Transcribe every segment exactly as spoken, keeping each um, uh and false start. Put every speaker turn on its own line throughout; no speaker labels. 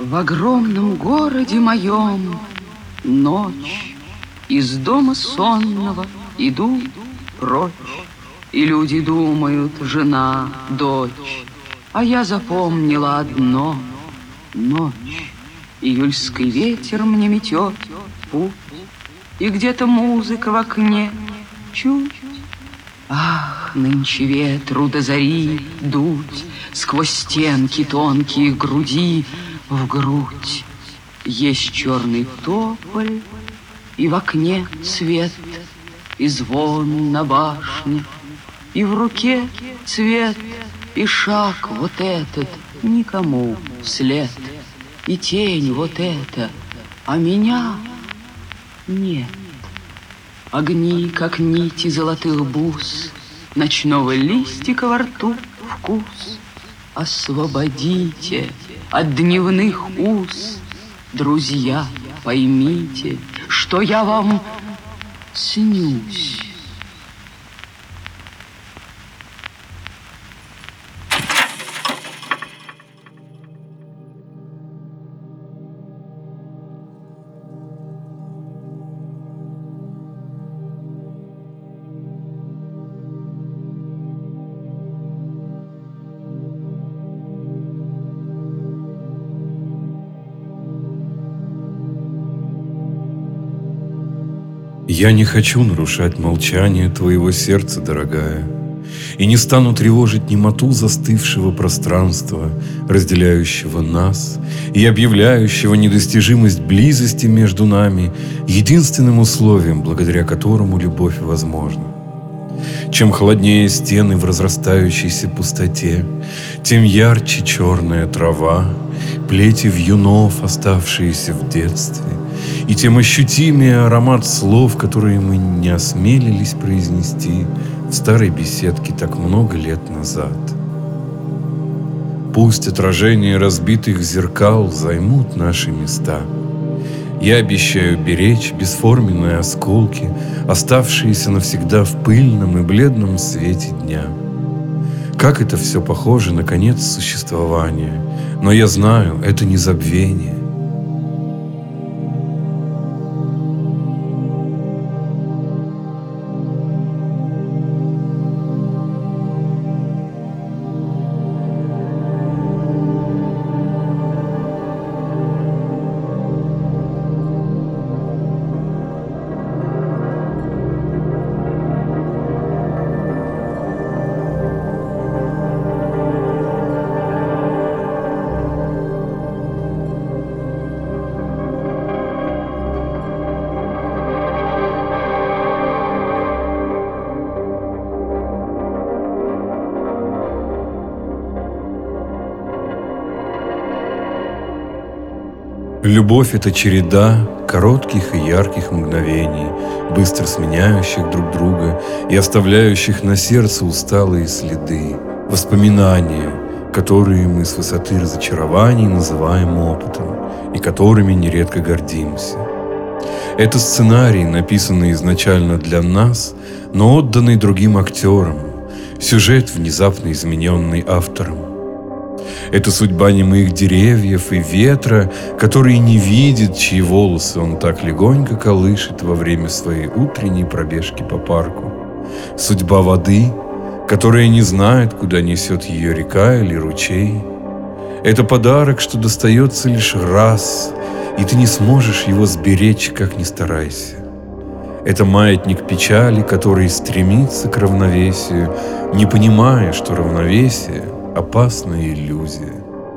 В огромном городе моем ночь, из дома сонного иду прочь, и люди думают: жена, дочь. А я запомнила одно: ночь. Июльский ветер мне метет путь, и где-то музыка в окне чуть. Ах, нынче ветру до зари дуть сквозь стенки тонкие груди в грудь. Есть черный тополь, и в окне свет, и звон на башне, и в руке цвет, и шаг вот этот никому вслед, и тень вот эта, а меня нет. Огни, как нити золотых бус, ночного листика во рту вкус. Освободите от дневных уз, друзья, поймите, что я вам снюсь.
Я не хочу нарушать молчание твоего сердца, дорогая, и не стану тревожить немоту застывшего пространства, разделяющего нас и объявляющего недостижимость близости между нами единственным условием, благодаря которому любовь возможна. Чем холоднее стены в разрастающейся пустоте, тем ярче черная трава, плети вьюнов, оставшиеся в детстве, и тем ощутимее аромат слов, которые мы не осмелились произнести в старой беседке так много лет назад. Пусть отражения разбитых зеркал займут наши места. Я обещаю беречь бесформенные осколки, оставшиеся навсегда в пыльном и бледном свете дня. Как это все похоже на конец существования, но я знаю, это не забвение. Любовь – это череда коротких и ярких мгновений, быстро сменяющих друг друга и оставляющих на сердце усталые следы, воспоминания, которые мы с высоты разочарований называем опытом и которыми нередко гордимся. Это сценарий, написанный изначально для нас, но отданный другим актерам, сюжет, внезапно измененный автором. Это судьба немых деревьев и ветра, который не видит, чьи волосы он так легонько колышет во время своей утренней пробежки по парку. Судьба воды, которая не знает, куда несет ее река или ручей. Это подарок, что достается лишь раз, и ты не сможешь его сберечь, как ни старайся. Это маятник печали, который стремится к равновесию, не понимая, что равновесие – опасная иллюзия.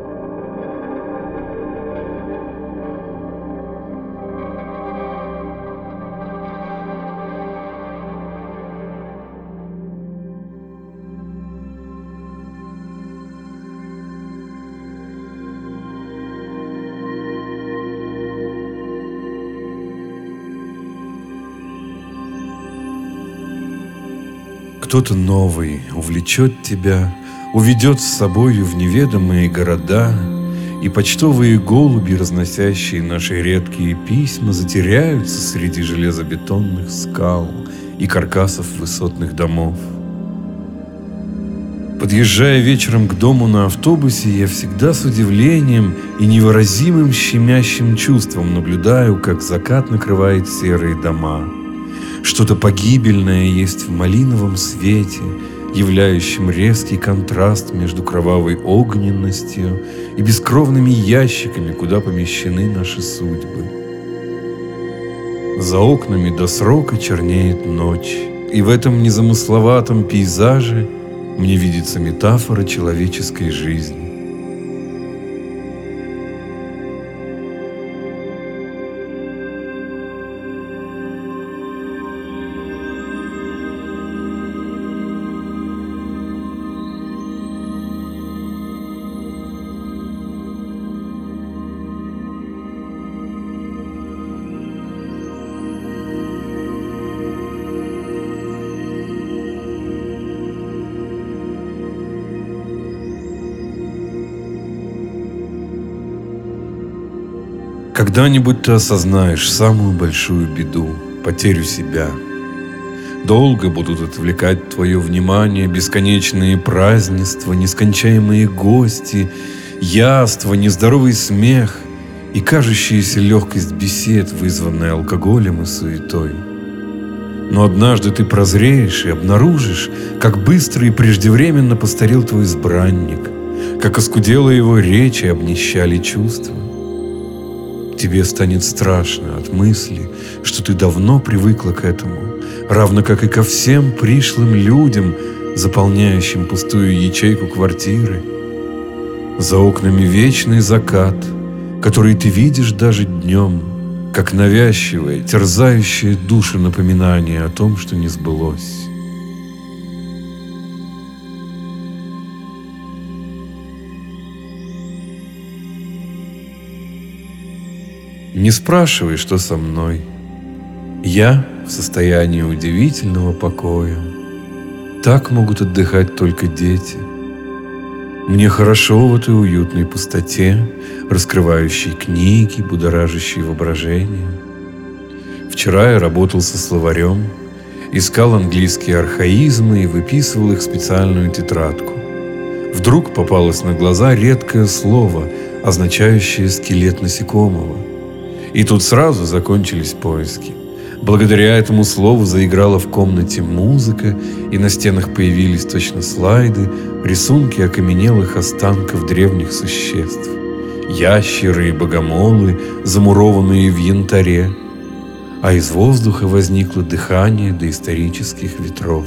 Кто-то новый увлечет тебя, уведет с собою в неведомые города, и почтовые голуби, разносящие наши редкие письма, затеряются среди железобетонных скал и каркасов высотных домов. Подъезжая вечером к дому на автобусе, я всегда с удивлением и невыразимым щемящим чувством наблюдаю, как закат накрывает серые дома. Что-то погибельное есть в малиновом свете, являющем резкий контраст между кровавой огненностью и бескровными ящиками, куда помещены наши судьбы. За окнами до срока чернеет ночь, и в этом незамысловатом пейзаже мне видится метафора человеческой жизни. Когда-нибудь ты осознаешь самую большую беду – потерю себя. Долго будут отвлекать твое внимание бесконечные празднества, нескончаемые гости, яства, нездоровый смех и кажущаяся легкость бесед, вызванная алкоголем и суетой. Но однажды ты прозреешь и обнаружишь, как быстро и преждевременно постарел твой избранник, как оскудела его речь и обнищали чувства. Тебе станет страшно от мысли, что ты давно привыкла к этому, равно как и ко всем пришлым людям, заполняющим пустую ячейку квартиры. За окнами вечный закат, который ты видишь даже днем, как навязчивое, терзающее душу напоминание о том, что не сбылось. Не спрашивай, что со мной. Я в состоянии удивительного покоя. Так могут отдыхать только дети. Мне хорошо в этой уютной пустоте, раскрывающей книги, будоражащей воображение. Вчера я работал со словарем, искал английские архаизмы и выписывал их в специальную тетрадку. Вдруг попалось на глаза редкое слово, означающее скелет насекомого. И тут сразу закончились поиски. Благодаря этому слову заиграла в комнате музыка, и на стенах появились точно слайды, рисунки окаменелых останков древних существ. Ящеры и богомолы, замурованные в янтаре. А из воздуха возникло дыхание доисторических ветров.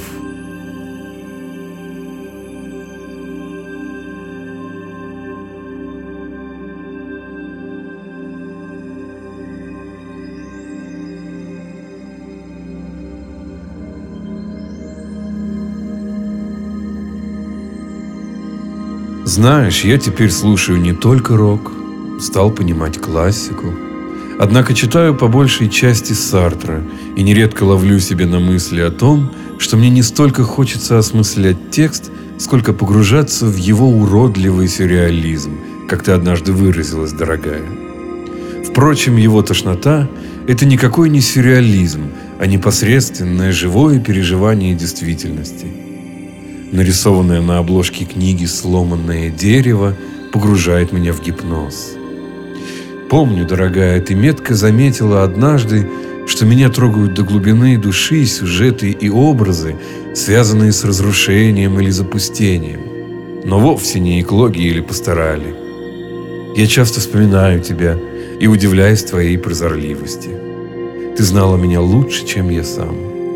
Знаешь, я теперь слушаю не только рок, стал понимать классику. Однако читаю по большей части Сартра и нередко ловлю себя на мысли о том, что мне не столько хочется осмыслять текст, сколько погружаться в его уродливый сюрреализм, как ты однажды выразилась, дорогая. Впрочем, его тошнота – это никакой не сюрреализм, а непосредственное живое переживание действительности. Нарисованное на обложке книги сломанное дерево погружает меня в гипноз. Помню, дорогая, ты метко заметила однажды, что меня трогают до глубины души сюжеты и образы, связанные с разрушением или запустением, но вовсе не эклогии или пасторали. Я часто вспоминаю тебя и удивляюсь твоей прозорливости. Ты знала меня лучше, чем я сам.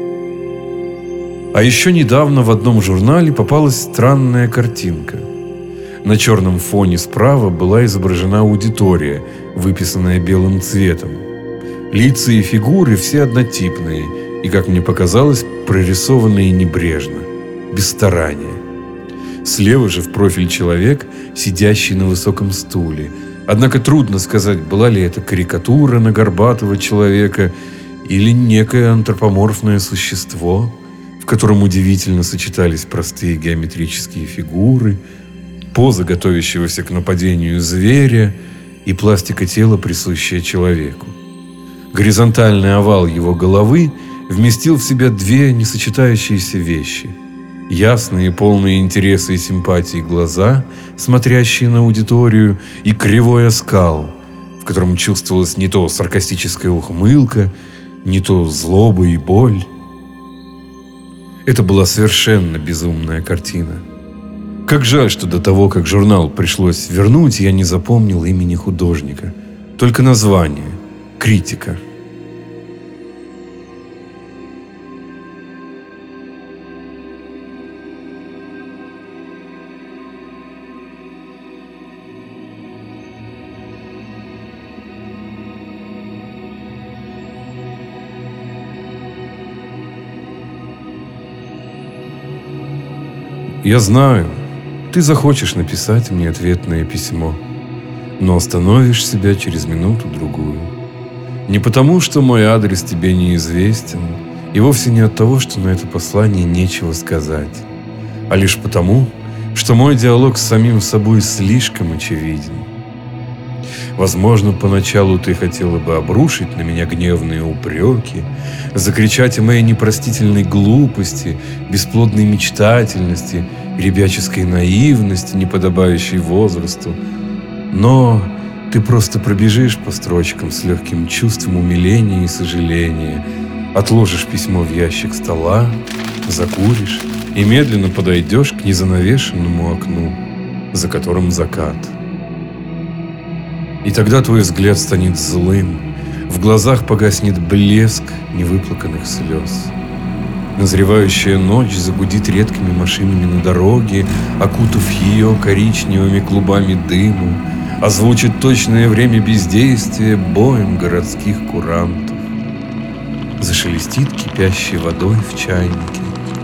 А еще недавно в одном журнале попалась странная картинка. На черном фоне справа была изображена аудитория, выписанная белым цветом. Лица и фигуры все однотипные и, как мне показалось, прорисованные небрежно, без старания. Слева же в профиль человек, сидящий на высоком стуле. Однако трудно сказать, была ли это карикатура на горбатого человека или некое антропоморфное существо, в котором удивительно сочетались простые геометрические фигуры, поза готовящегося к нападению зверя и пластика тела, присущая человеку. Горизонтальный овал его головы вместил в себя две несочетающиеся вещи – Ясные, полные интереса и симпатии глаза, смотрящие на аудиторию, и кривой оскал, в котором чувствовалась не то саркастическая ухмылка, не то злоба и боль. Это была совершенно безумная картина. Как жаль, что до того, как журнал пришлось вернуть, я не запомнил имени художника, только название – «Критика». Я знаю, ты захочешь написать мне ответное письмо, но остановишь себя через минуту-другую. Не потому, что мой адрес тебе неизвестен, и вовсе не от того, что на это послание нечего сказать, а лишь потому, что мой диалог с самим собой слишком очевиден. Возможно, поначалу ты хотела бы обрушить на меня гневные упреки, закричать о моей непростительной глупости, бесплодной мечтательности, ребяческой наивности, неподобающей возрасту. Но ты просто пробежишь по строчкам с легким чувством умиления и сожаления, отложишь письмо в ящик стола, закуришь и медленно подойдешь к незанавешенному окну, за которым закат. И тогда твой взгляд станет злым, в глазах погаснет блеск невыплаканных слез. Назревающая ночь загудит редкими машинами на дороге, окутав ее коричневыми клубами дыма, озвучит точное время бездействия боем городских курантов. Зашелестит кипящей водой в чайнике.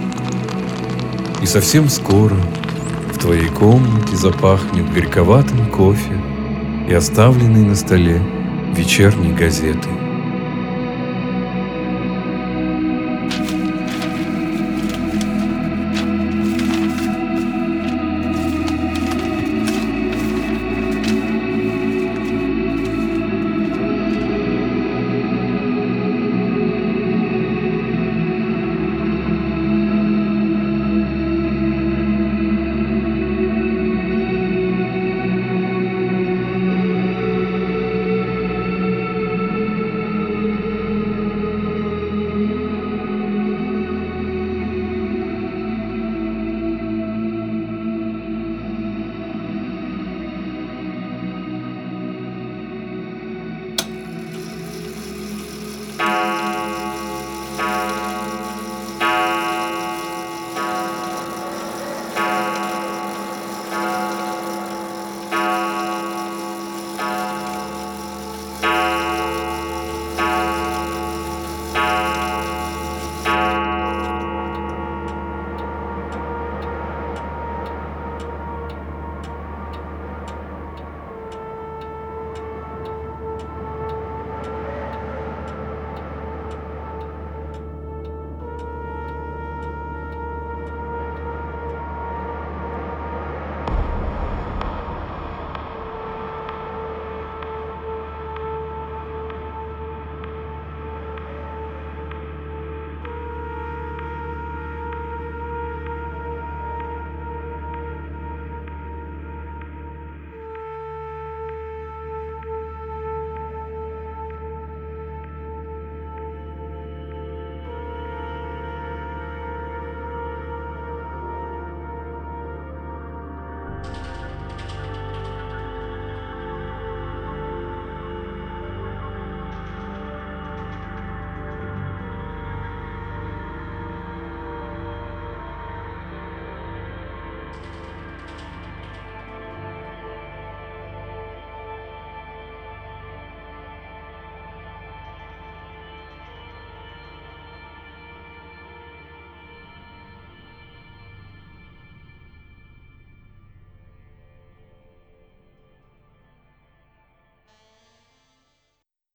И совсем скоро в твоей комнате запахнет горьковатым кофе и оставленной на столе вечерней газетой.